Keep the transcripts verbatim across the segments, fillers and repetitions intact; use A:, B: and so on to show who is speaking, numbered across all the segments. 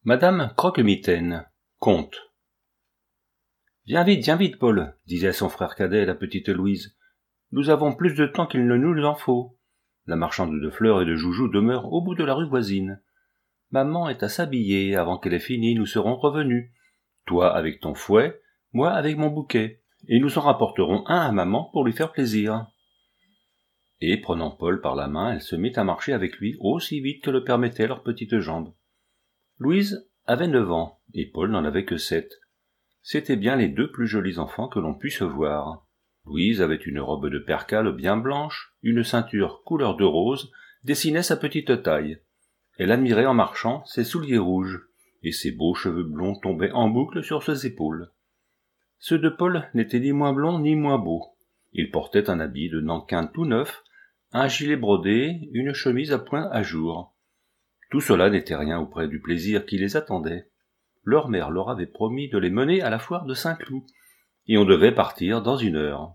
A: Madame Croquemitaine, conte. Viens vite, viens vite, Paul, disait à son frère cadet la petite Louise. Nous avons plus de temps qu'il ne nous en faut. La marchande de fleurs et de joujoux demeure au bout de la rue voisine. Maman est à s'habiller, avant qu'elle ait fini, nous serons revenus. Toi avec ton fouet, moi avec mon bouquet, et nous en rapporterons un à maman pour lui faire plaisir. Et, prenant Paul par la main, elle se mit à marcher avec lui aussi vite que le permettaient leurs petites jambes. Louise avait neuf ans, et Paul n'en avait que sept. C'étaient bien les deux plus jolis enfants que l'on puisse voir. Louise avait une robe de percale bien blanche, une ceinture couleur de rose dessinait sa petite taille. Elle admirait en marchant ses souliers rouges, et ses beaux cheveux blonds tombaient en boucle sur ses épaules. Ceux de Paul n'étaient ni moins blonds ni moins beaux. Il portait un habit de nankin tout neuf, un gilet brodé, une chemise à points à jour. Tout cela n'était rien auprès du plaisir qui les attendait. Leur mère leur avait promis de les mener à la foire de Saint-Cloud, et on devait partir dans une heure.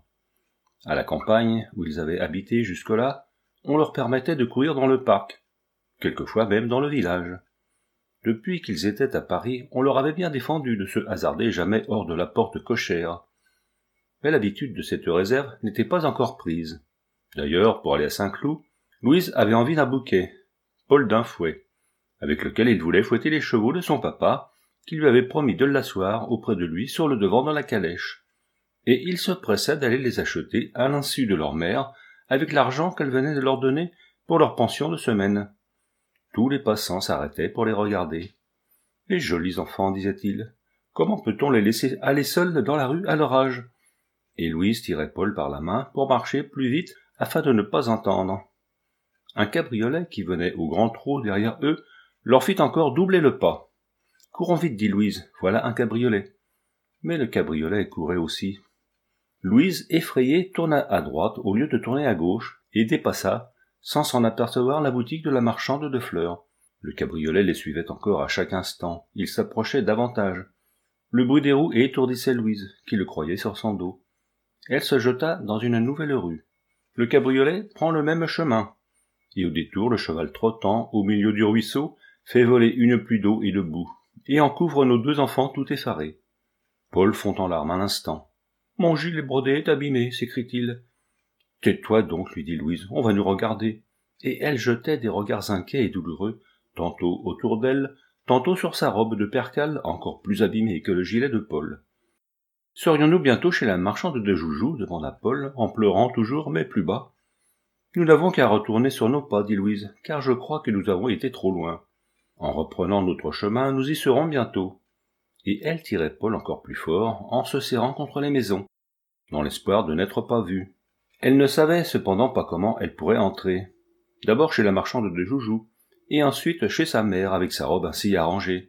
A: À la campagne, où ils avaient habité jusque-là, on leur permettait de courir dans le parc, quelquefois même dans le village. Depuis qu'ils étaient à Paris, on leur avait bien défendu de se hasarder jamais hors de la porte cochère. Mais l'habitude de cette réserve n'était pas encore prise. D'ailleurs, pour aller à Saint-Cloud, Louise avait envie d'un bouquet, Paul d'un fouet, avec lequel il voulait fouetter les chevaux de son papa, qui lui avait promis de l'asseoir auprès de lui sur le devant dans la calèche. Et il se pressa d'aller les acheter à l'insu de leur mère, avec l'argent qu'elle venait de leur donner pour leur pension de semaine. Tous les passants s'arrêtaient pour les regarder. « Les jolis enfants, disait-il, comment peut-on les laisser aller seuls dans la rue à leur âge ?» Et Louise tirait Paul par la main pour marcher plus vite afin de ne pas entendre. Un cabriolet qui venait au grand trot derrière eux leur fit encore doubler le pas. « Courons vite, dit Louise, voilà un cabriolet. » Mais le cabriolet courait aussi. Louise, effrayée, tourna à droite au lieu de tourner à gauche et dépassa, sans s'en apercevoir, la boutique de la marchande de fleurs. Le cabriolet les suivait encore à chaque instant. Il s'approchait davantage. Le bruit des roues étourdissait Louise, qui le croyait sur son dos. Elle se jeta dans une nouvelle rue. Le cabriolet prend le même chemin. Et au détour, le cheval trottant, au milieu du ruisseau, fait voler une pluie d'eau et de boue, et en couvre nos deux enfants tout effarés. Paul fond en larmes un instant. « Mon gilet brodé est abîmé, s'écrie-t-il. »« Tais-toi donc, lui dit Louise, on va nous regarder. » Et elle jetait des regards inquiets et douloureux, tantôt autour d'elle, tantôt sur sa robe de percale, encore plus abîmée que le gilet de Paul. « Serions-nous bientôt chez la marchande de joujoux ?» demanda Paul, en pleurant toujours, mais plus bas. « Nous n'avons qu'à retourner sur nos pas, dit Louise, car je crois que nous avons été trop loin. En reprenant notre chemin, nous y serons bientôt. » Et elle tirait Paul encore plus fort, en se serrant contre les maisons, dans l'espoir de n'être pas vue. Elle ne savait cependant pas comment elle pourrait entrer. D'abord chez la marchande de joujoux, et ensuite chez sa mère avec sa robe ainsi arrangée.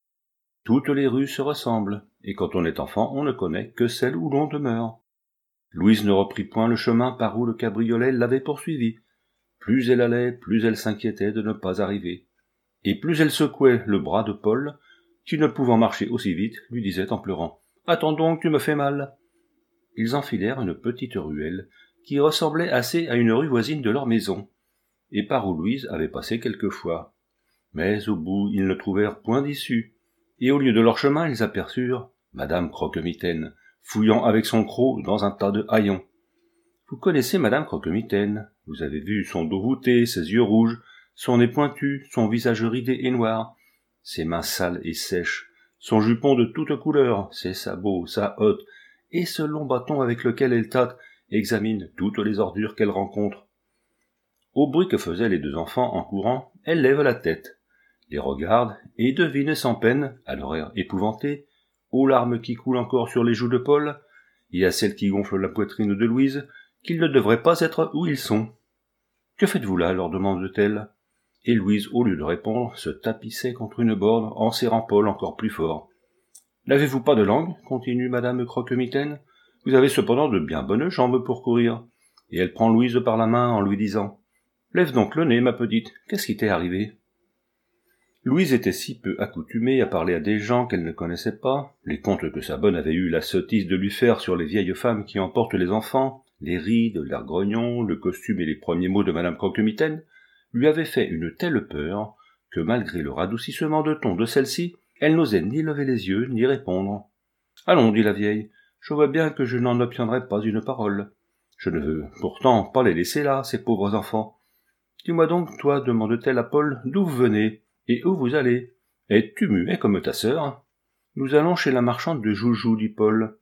A: Toutes les rues se ressemblent, et quand on est enfant, on ne connaît que celle où l'on demeure. Louise ne reprit point le chemin par où le cabriolet l'avait poursuivie. Plus elle allait, plus elle s'inquiétait de ne pas arriver. Et plus elle secouait le bras de Paul, qui, ne pouvant marcher aussi vite, lui disait en pleurant « Attends donc, tu me fais mal !» Ils enfilèrent une petite ruelle, qui ressemblait assez à une rue voisine de leur maison, et par où Louise avait passé quelquefois. Mais au bout, ils ne trouvèrent point d'issue, et au lieu de leur chemin, ils aperçurent Madame Croquemitaine, fouillant avec son croc dans un tas de haillons. Vous connaissez Madame Croquemitaine, vous avez vu son dos voûté, ses yeux rouges, son nez pointu, son visage ridé et noir, ses mains sales et sèches, son jupon de toutes couleurs, ses sabots, sa hotte, et ce long bâton avec lequel elle tâte, examine toutes les ordures qu'elle rencontre. Au bruit que faisaient les deux enfants en courant, elle lève la tête, les regarde et devine sans peine, à leur air épouvanté, aux larmes qui coulent encore sur les joues de Paul, et à celles qui gonflent la poitrine de Louise, qu'ils ne devraient pas être où ils sont. « Que faites-vous là ?» leur demande-t-elle. Et Louise, au lieu de répondre, se tapissait contre une borne en serrant Paul encore plus fort. « N'avez-vous pas de langue ?» continue Madame Croquemitaine. « Vous avez cependant de bien bonnes jambes pour courir. » Et elle prend Louise par la main en lui disant « Lève donc le nez, ma petite, qu'est-ce qui t'est arrivé ?» Louise était si peu accoutumée à parler à des gens qu'elle ne connaissait pas, les contes que sa bonne avait eu la sottise de lui faire sur les vieilles femmes qui emportent les enfants, les rides, l'air grognon, le costume et les premiers mots de Madame Croquemitaine, lui avaient fait une telle peur que malgré le radoucissement de ton de celle-ci, elle n'osait ni lever les yeux, ni répondre. « Allons, dit la vieille, je vois bien que je n'en obtiendrai pas une parole. Je ne veux pourtant pas les laisser là, ces pauvres enfants. Dis-moi donc, toi, demande-t-elle à Paul, d'où vous venez, et où vous allez? Es-tu muet comme ta sœur? Nous allons chez la marchande de joujoux, dit Paul.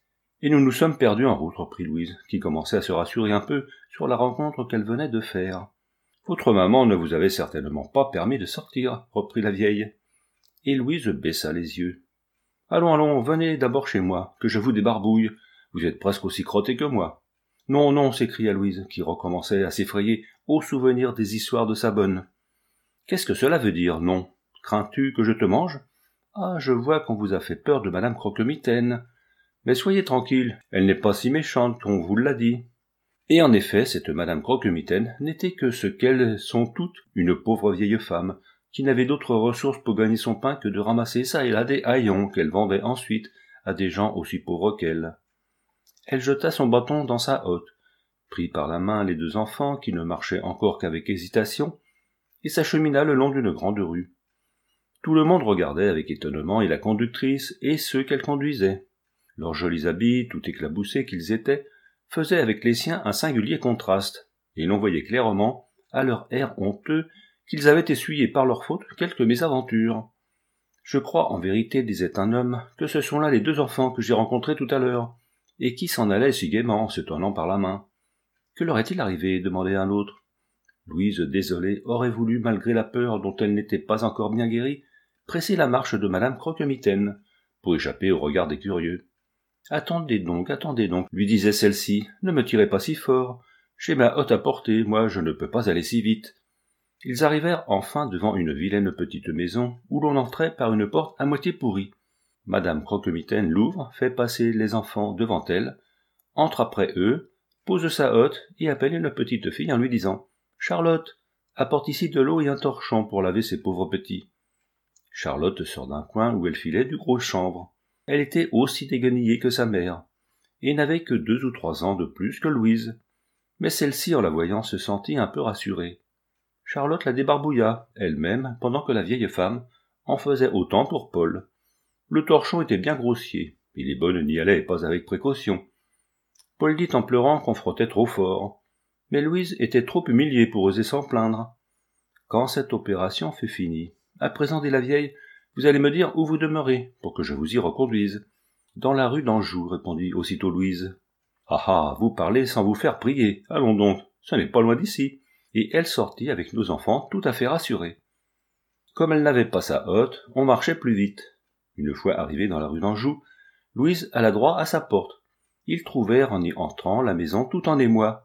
A: Et nous nous sommes perdus en route, reprit Louise, qui commençait à se rassurer un peu sur la rencontre qu'elle venait de faire. Votre maman ne vous avait certainement pas permis de sortir, reprit la vieille. Et Louise baissa les yeux. Allons, allons, venez d'abord chez moi, que je vous débarbouille. Vous êtes presque aussi crotté que moi. Non, non, s'écria Louise, qui recommençait à s'effrayer au souvenir des histoires de sa bonne. Qu'est-ce que cela veut dire, non? Crains-tu que je te mange? Ah, je vois qu'on vous a fait peur de madame Croquemitaine. Mais soyez tranquille, elle n'est pas si méchante qu'on vous l'a dit. Et en effet, cette madame Croquemitaine n'était que ce qu'elles sont toutes, une pauvre vieille femme, qui n'avait d'autre ressource pour gagner son pain que de ramasser ça et là des haillons qu'elle vendait ensuite à des gens aussi pauvres qu'elle. Elle jeta son bâton dans sa hotte, prit par la main les deux enfants qui ne marchaient encore qu'avec hésitation, et s'achemina le long d'une grande rue. Tout le monde regardait avec étonnement et la conductrice et ceux qu'elle conduisait. Leurs jolis habits, tout éclaboussés qu'ils étaient, faisaient avec les siens un singulier contraste, et l'on voyait clairement, à leur air honteux, qu'ils avaient essuyé par leur faute quelques mésaventures. « Je crois en vérité, disait un homme, que ce sont là les deux enfants que j'ai rencontrés tout à l'heure, et qui s'en allaient si gaiement, se tenant par la main. Que leur est-il arrivé? demandait un autre. Louise, désolée, aurait voulu, malgré la peur dont elle n'était pas encore bien guérie, presser la marche de madame Croquemitaine, pour échapper au regard des curieux. « Attendez donc, attendez donc, lui disait celle-ci, ne me tirez pas si fort. J'ai ma hotte à porter, moi je ne peux pas aller si vite. » Ils arrivèrent enfin devant une vilaine petite maison, où l'on entrait par une porte à moitié pourrie. Madame Croquemitaine l'ouvre, fait passer les enfants devant elle, entre après eux, pose sa hotte et appelle une petite fille en lui disant « Charlotte, apporte ici de l'eau et un torchon pour laver ces pauvres petits. » Charlotte sort d'un coin où elle filait du gros chanvre. Elle était aussi déguenillée que sa mère, et n'avait que deux ou trois ans de plus que Louise. Mais celle-ci, en la voyant, se sentit un peu rassurée. Charlotte la débarbouilla, elle-même, pendant que la vieille femme en faisait autant pour Paul. Le torchon était bien grossier, et les bonnes n'y allaient pas avec précaution. Paul dit en pleurant qu'on frottait trop fort, mais Louise était trop humiliée pour oser s'en plaindre. Quand cette opération fut finie, à présent, dit la vieille, vous allez me dire où vous demeurez, pour que je vous y reconduise. Dans la rue d'Anjou, répondit aussitôt Louise. Ah ah, vous parlez sans vous faire prier, allons donc, ce n'est pas loin d'ici. Et elle sortit avec nos enfants tout à fait rassurée. Comme elle n'avait pas sa hotte, on marchait plus vite. Une fois arrivés dans la rue d'Anjou, Louise alla droit à sa porte. Ils trouvèrent en y entrant la maison tout en émoi.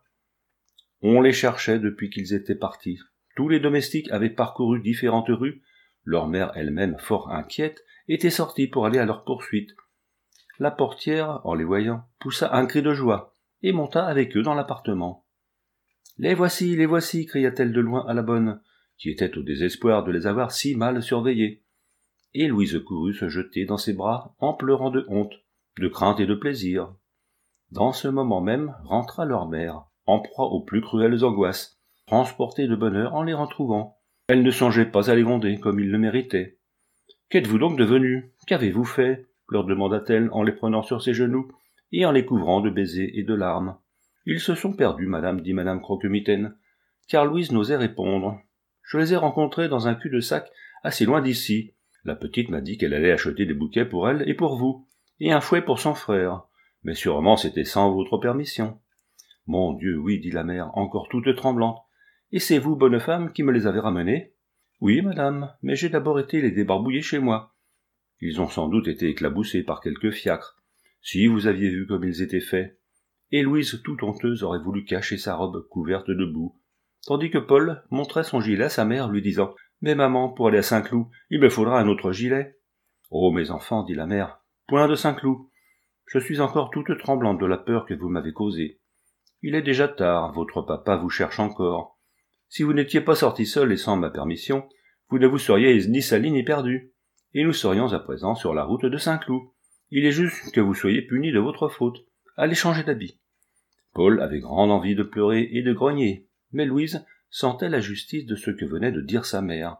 A: On les cherchait depuis qu'ils étaient partis. Tous les domestiques avaient parcouru différentes rues. Leur mère elle-même, fort inquiète, était sortie pour aller à leur poursuite. La portière, en les voyant, poussa un cri de joie et monta avec eux dans l'appartement. « Les voici, les voici !» cria-t-elle de loin à la bonne, qui était au désespoir de les avoir si mal surveillés. Et Louise courut se jeter dans ses bras en pleurant de honte, de crainte et de plaisir. Dans ce moment même rentra leur mère, en proie aux plus cruelles angoisses, transportée de bonheur en les retrouvant. Elle ne songeait pas à les gronder comme ils le méritaient. « Qu'êtes-vous donc devenus? Qu'avez-vous fait ?» leur demanda-t-elle en les prenant sur ses genoux et en les couvrant de baisers et de larmes. « Ils se sont perdus, madame, dit madame Croquemitaine, car Louise n'osait répondre. Je les ai rencontrés dans un cul-de-sac assez loin d'ici. La petite m'a dit qu'elle allait acheter des bouquets pour elle et pour vous, et un fouet pour son frère, mais sûrement c'était sans votre permission. »« Mon Dieu, oui, dit la mère, encore toute tremblante. Et c'est vous, bonne femme, qui me les avez ramenés? »« Oui, madame, mais j'ai d'abord été les débarbouiller chez moi. Ils ont sans doute été éclaboussés par quelques fiacres. Si vous aviez vu comme ils étaient faits. » Et Louise, toute honteuse, aurait voulu cacher sa robe couverte de boue, tandis que Paul montrait son gilet à sa mère, lui disant « Mais maman, pour aller à Saint-Cloud, il me faudra un autre gilet. »« Oh, mes enfants, dit la mère, point de Saint-Cloud. Je suis encore toute tremblante de la peur que vous m'avez causée. Il est déjà tard, votre papa vous cherche encore. Si vous n'étiez pas sortis seuls et sans ma permission, vous ne vous seriez ni salis ni perdus, et nous serions à présent sur la route de Saint-Cloud. Il est juste que vous soyez punis de votre faute. Allez changer d'habit. » Paul avait grande envie de pleurer et de grogner, mais Louise sentait la justice de ce que venait de dire sa mère.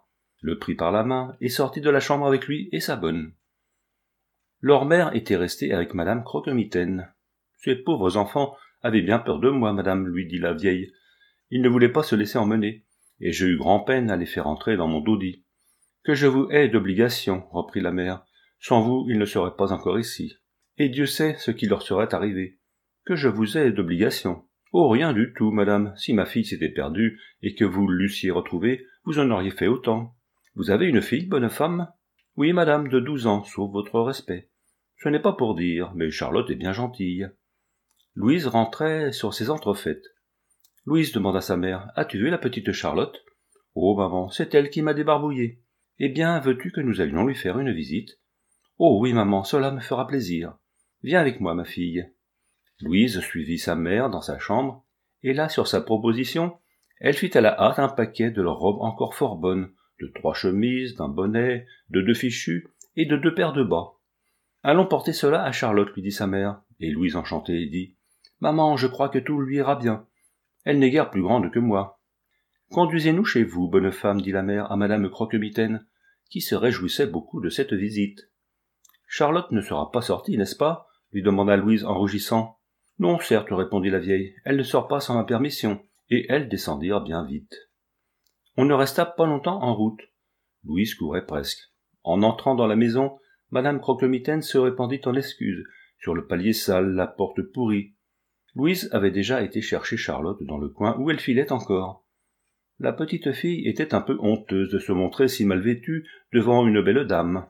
A: le prit par la main et sortit de la chambre avec lui et sa bonne. Leur mère était restée avec madame Croquemitaine. Ces pauvres enfants avaient bien peur de moi, madame, lui dit la vieille. Ils ne voulaient pas se laisser emmener, et j'ai eu grand-peine à les faire entrer dans mon dodi. Que je vous hais d'obligation, reprit la mère. Sans vous, ils ne seraient pas encore ici. Et Dieu sait ce qui leur serait arrivé. Que je vous hais d'obligation. Oh, rien du tout, madame. Si ma fille s'était perdue, et que vous l'eussiez retrouvée, vous en auriez fait autant. Vous avez une fille, bonne femme? Oui, madame, de douze ans, sauf votre respect. Ce n'est pas pour dire, mais Charlotte est bien gentille. Louise rentrait sur ses entrefaites. Louise demanda à sa mère, as-tu vu la petite Charlotte? Oh, maman, c'est elle qui m'a débarbouillé. Eh bien, veux-tu que nous allions lui faire une visite? Oh oui, maman, cela me fera plaisir. Viens avec moi, ma fille. Louise suivit sa mère dans sa chambre, et là, sur sa proposition, elle fit à la hâte un paquet de leurs robes encore fort bonnes, de trois chemises, d'un bonnet, de deux fichus et de deux paires de bas. Allons porter cela à Charlotte, lui dit sa mère, et Louise enchantée dit, maman, je crois que tout lui ira bien. Elle n'est guère plus grande que moi. Conduisez-nous chez vous, bonne femme, dit la mère à madame Croquemitaine, qui se réjouissait beaucoup de cette visite. Charlotte ne sera pas sortie, n'est-ce pas? Lui demanda Louise en rougissant. Non, certes, répondit la vieille, elle ne sort pas sans ma permission, et elles descendirent bien vite. On ne resta pas longtemps en route. Louise courait presque. En entrant dans la maison, madame Croquemitaine se répandit en excuses, sur le palier sale, la porte pourrie. Louise avait déjà été chercher Charlotte dans le coin où elle filait encore. La petite fille était un peu honteuse de se montrer si mal vêtue devant une belle dame.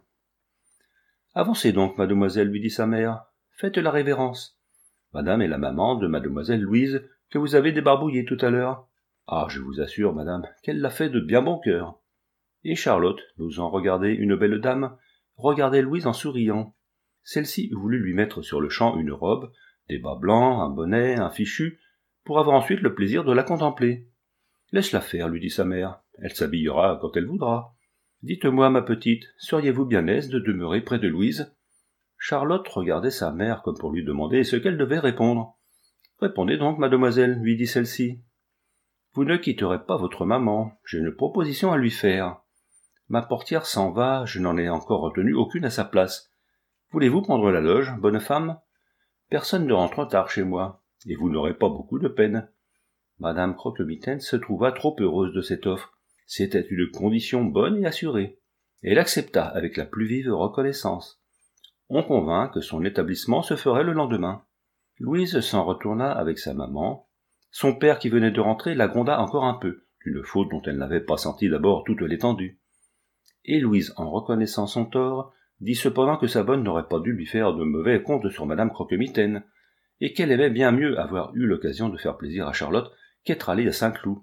A: « Avancez donc, mademoiselle, lui dit sa mère. Faites la révérence. Madame est la maman de mademoiselle Louise, que vous avez débarbouillée tout à l'heure. Ah, je vous assure, madame, qu'elle l'a fait de bien bon cœur. » Et Charlotte, n'osant regarder une belle dame, regardait Louise en souriant. Celle-ci voulut lui mettre sur le champ une robe, des bas blancs, un bonnet, un fichu, pour avoir ensuite le plaisir de la contempler. « Laisse-la faire, lui dit sa mère. Elle s'habillera quand elle voudra. Dites-moi, ma petite, seriez-vous bien aise de demeurer près de Louise ?» Charlotte regardait sa mère comme pour lui demander ce qu'elle devait répondre. « Répondez donc, mademoiselle, lui dit celle-ci. Vous ne quitterez pas votre maman, j'ai une proposition à lui faire. Ma portière s'en va, je n'en ai encore retenu aucune à sa place. Voulez-vous prendre la loge, bonne femme? Personne ne rentre tard chez moi, et vous n'aurez pas beaucoup de peine. » Madame Croquemitaine se trouva trop heureuse de cette offre. C'était une condition bonne et assurée. Elle accepta avec la plus vive reconnaissance. On convint que son établissement se ferait le lendemain. Louise s'en retourna avec sa maman. Son père qui venait de rentrer la gronda encore un peu, d'une faute dont elle n'avait pas senti d'abord toute l'étendue. Et Louise, en reconnaissant son tort, dit cependant que sa bonne n'aurait pas dû lui faire de mauvais comptes sur madame Croquemitaine, et qu'elle aimait bien mieux avoir eu l'occasion de faire plaisir à Charlotte qu'être allée à Saint-Cloud.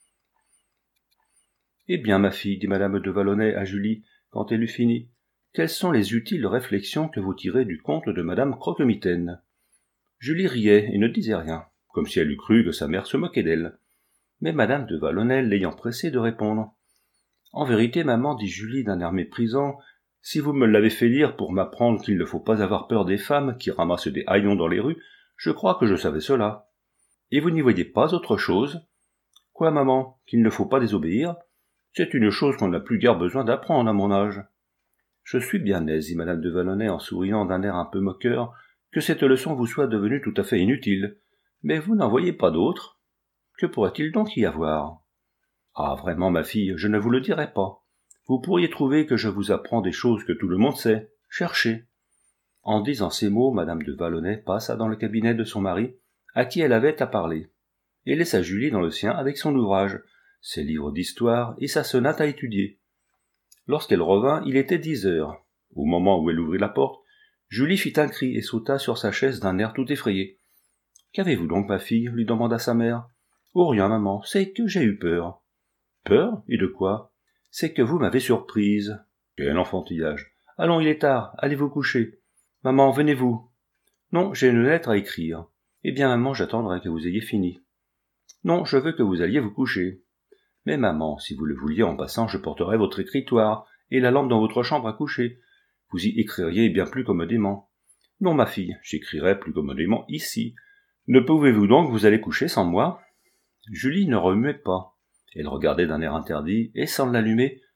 A: « Eh bien, ma fille, dit madame de Vallonay à Julie, quand elle eut fini, quelles sont les utiles réflexions que vous tirez du conte de madame Croquemitaine ?» Julie riait et ne disait rien, comme si elle eût cru que sa mère se moquait d'elle. Mais madame de Vallonay l'ayant pressée de répondre. « En vérité, maman, dit Julie d'un air méprisant, si vous me l'avez fait lire pour m'apprendre qu'il ne faut pas avoir peur des femmes qui ramassent des haillons dans les rues, je crois que je savais cela. Et vous n'y voyez pas autre chose? Quoi, maman, qu'il ne faut pas désobéir? C'est une chose qu'on n'a plus guère besoin d'apprendre à mon âge. Je suis bien aise, dit madame de Vallonay en souriant d'un air un peu moqueur, que cette leçon vous soit devenue tout à fait inutile. Mais vous n'en voyez pas d'autre? Que pourrait-il donc y avoir? Ah, vraiment, ma fille, je ne vous le dirai pas. Vous pourriez trouver que je vous apprends des choses que tout le monde sait. Cherchez. En disant ces mots, madame de Vallonay passa dans le cabinet de son mari, à qui elle avait à parler, et laissa Julie dans le sien avec son ouvrage, ses livres d'histoire et sa sonate à étudier. Lorsqu'elle revint, il était dix heures. Au moment où elle ouvrit la porte, Julie fit un cri et sauta sur sa chaise d'un air tout effrayé. « Qu'avez-vous donc, ma fille ?» lui demanda sa mère. « Oh, rien, maman, c'est que j'ai eu peur. »« Peur? Et de quoi? »« C'est que vous m'avez surprise. »« Quel enfantillage. Allons, il est tard, allez vous coucher. Maman, venez-vous. »« Non, j'ai une lettre à écrire. »« Eh bien, maman, j'attendrai que vous ayez fini. »« Non, je veux que vous alliez vous coucher. »« Mais maman, si vous le vouliez en passant, je porterai votre écritoire et la lampe dans votre chambre à coucher. Vous y écririez bien plus commodément. »« Non, ma fille, j'écrirai plus commodément ici. Ne pouvez-vous donc vous aller coucher sans moi ?» Julie ne remuait pas. Elle regardait d'un air interdit, et sans l'allumer,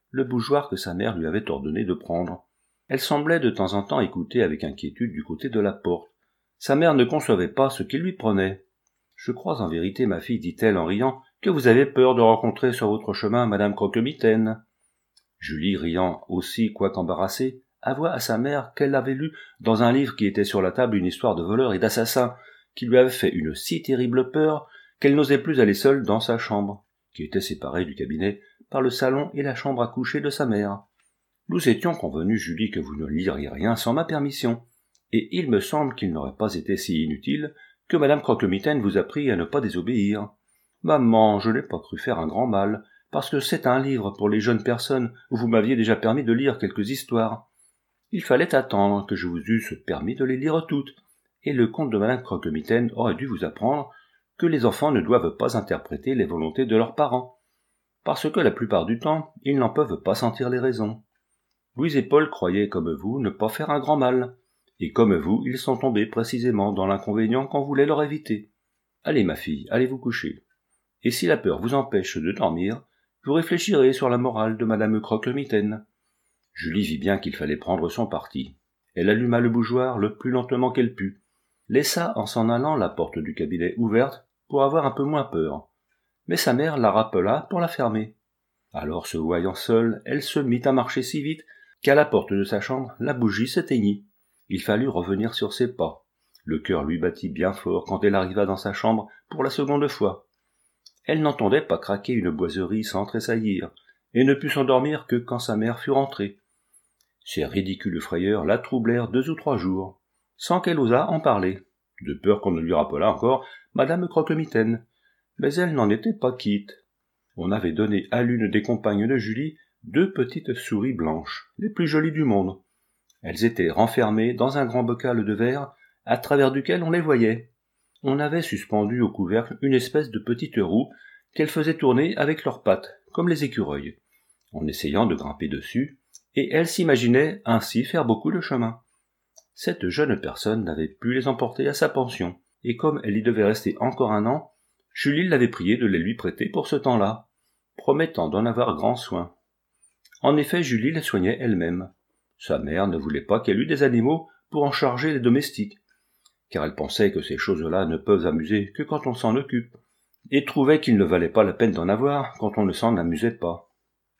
A: le bougeoir que sa mère lui avait ordonné de prendre. Elle semblait de temps en temps écouter avec inquiétude du côté de la porte. Sa mère ne concevait pas ce qu'il lui prenait. « Je crois en vérité, ma fille, dit-elle en riant, que vous avez peur de rencontrer sur votre chemin madame Croquemitaine. » Julie, riant aussi, quoiqu'embarrassée, avoua à sa mère qu'elle avait lu dans un livre qui était sur la table une histoire de voleurs et d'assassins qui lui avait fait une si terrible peur qu'elle n'osait plus aller seule dans sa chambre, qui était séparée du cabinet par le salon et la chambre à coucher de sa mère. Nous étions convenus, Julie, que vous ne liriez rien sans ma permission, et il me semble qu'il n'aurait pas été si inutile que madame Croquemitaine vous a pris à ne pas désobéir. Maman, je n'ai pas cru faire un grand mal, parce que c'est un livre pour les jeunes personnes où vous m'aviez déjà permis de lire quelques histoires. Il fallait attendre que je vous eusse permis de les lire toutes, et le conte de madame Croquemitaine aurait dû vous apprendre que les enfants ne doivent pas interpréter les volontés de leurs parents, parce que la plupart du temps, ils n'en peuvent pas sentir les raisons. Louise et Paul croyaient comme vous ne pas faire un grand mal, et comme vous, ils sont tombés précisément dans l'inconvénient qu'on voulait leur éviter. Allez, ma fille, allez vous coucher. Et si la peur vous empêche de dormir, vous réfléchirez sur la morale de madame Croquemitaine. Julie vit bien qu'il fallait prendre son parti. Elle alluma le bougeoir le plus lentement qu'elle put, laissa en s'en allant la porte du cabinet ouverte pour avoir un peu moins peur, mais sa mère la rappela pour la fermer. Alors, se voyant seule, elle se mit à marcher si vite qu'à la porte de sa chambre, la bougie s'éteignit. Il fallut revenir sur ses pas. Le cœur lui battit bien fort quand elle arriva dans sa chambre pour la seconde fois. Elle n'entendait pas craquer une boiserie sans tressaillir, et ne put s'endormir que quand sa mère fut rentrée. Ces ridicules frayeurs la troublèrent deux ou trois jours, sans qu'elle osât en parler, de peur qu'on ne lui rappelât encore madame Croquemitaine. Mais elle n'en était pas quitte. On avait donné à l'une des compagnes de Julie deux petites souris blanches, les plus jolies du monde. Elles étaient renfermées dans un grand bocal de verre, à travers duquel on les voyait. On avait suspendu au couvercle une espèce de petite roue qu'elles faisaient tourner avec leurs pattes, comme les écureuils, en essayant de grimper dessus, et elles s'imaginaient ainsi faire beaucoup de chemin. Cette jeune personne n'avait pu les emporter à sa pension, et comme elle y devait rester encore un an, Julie l'avait priée de les lui prêter pour ce temps-là, promettant d'en avoir grand soin. En effet, Julie les soignait elle-même. Sa mère ne voulait pas qu'elle eût des animaux pour en charger les domestiques, car elle pensait que ces choses-là ne peuvent amuser que quand on s'en occupe, et trouvait qu'il ne valait pas la peine d'en avoir quand on ne s'en amusait pas.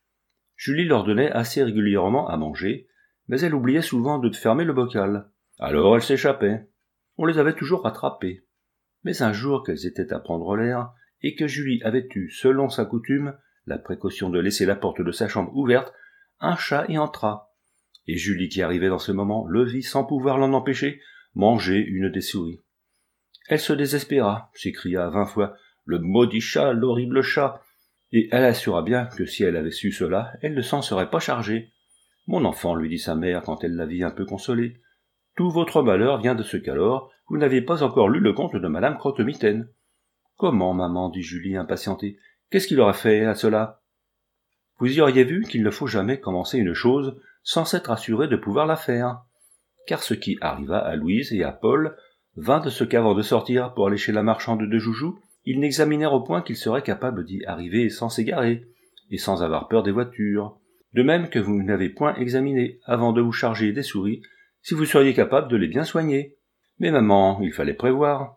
A: Julie leur donnait assez régulièrement à manger, mais elle oubliait souvent de fermer le bocal. Alors elle s'échappait. On les avait toujours rattrapées. Mais un jour qu'elles étaient à prendre l'air, et que Julie avait eu, selon sa coutume, la précaution de laisser la porte de sa chambre ouverte, un chat y entra. Et Julie, qui arrivait dans ce moment, le vit sans pouvoir l'en empêcher, manger une des souris. Elle se désespéra, s'écria vingt fois « Le maudit chat, l'horrible chat !» Et elle assura bien que si elle avait su cela, elle ne s'en serait pas chargée. « Mon enfant, lui dit sa mère quand elle la vit un peu consolée, tout votre malheur vient de ce qu'alors vous n'aviez pas encore lu le conte de madame Croquemitaine. »« Comment, maman ?» dit Julie impatientée. « Qu'est-ce qu'il aurait fait à cela ?»« Vous y auriez vu qu'il ne faut jamais commencer une chose sans s'être assuré de pouvoir la faire. » Car ce qui arriva à Louise et à Paul vint de ce qu'avant de sortir pour aller chez la marchande de joujoux, ils n'examinèrent au point qu'ils seraient capables d'y arriver sans s'égarer, et sans avoir peur des voitures. De même que vous n'avez point examiné, avant de vous charger des souris, si vous seriez capable de les bien soigner. Mais maman, il fallait prévoir.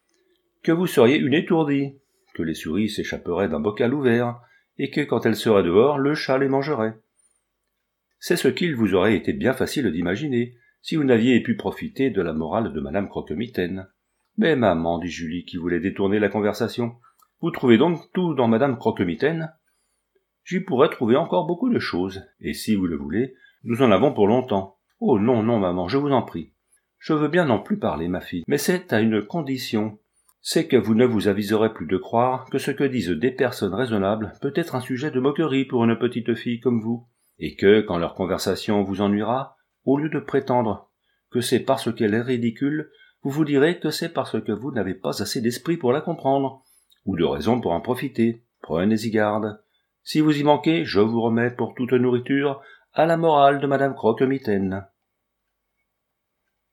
A: Que vous seriez une étourdie, que les souris s'échapperaient d'un bocal ouvert, et que quand elles seraient dehors, le chat les mangerait. C'est ce qu'il vous aurait été bien facile d'imaginer, si vous n'aviez pu profiter de la morale de madame Croquemitaine. Mais maman, dit Julie, qui voulait détourner la conversation, vous trouvez donc tout dans madame Croquemitaine? J'y pourrais trouver encore beaucoup de choses, et si vous le voulez, nous en avons pour longtemps. Oh non, non, maman, je vous en prie. Je veux bien n'en plus parler, ma fille, mais c'est à une condition. C'est que vous ne vous aviserez plus de croire que ce que disent des personnes raisonnables peut être un sujet de moquerie pour une petite fille comme vous, et que, quand leur conversation vous ennuiera, au lieu de prétendre que c'est parce qu'elle est ridicule, vous vous direz que c'est parce que vous n'avez pas assez d'esprit pour la comprendre, ou de raison pour en profiter. Prenez-y garde. Si vous y manquez, je vous remets pour toute nourriture à la morale de madame Croquemitaine.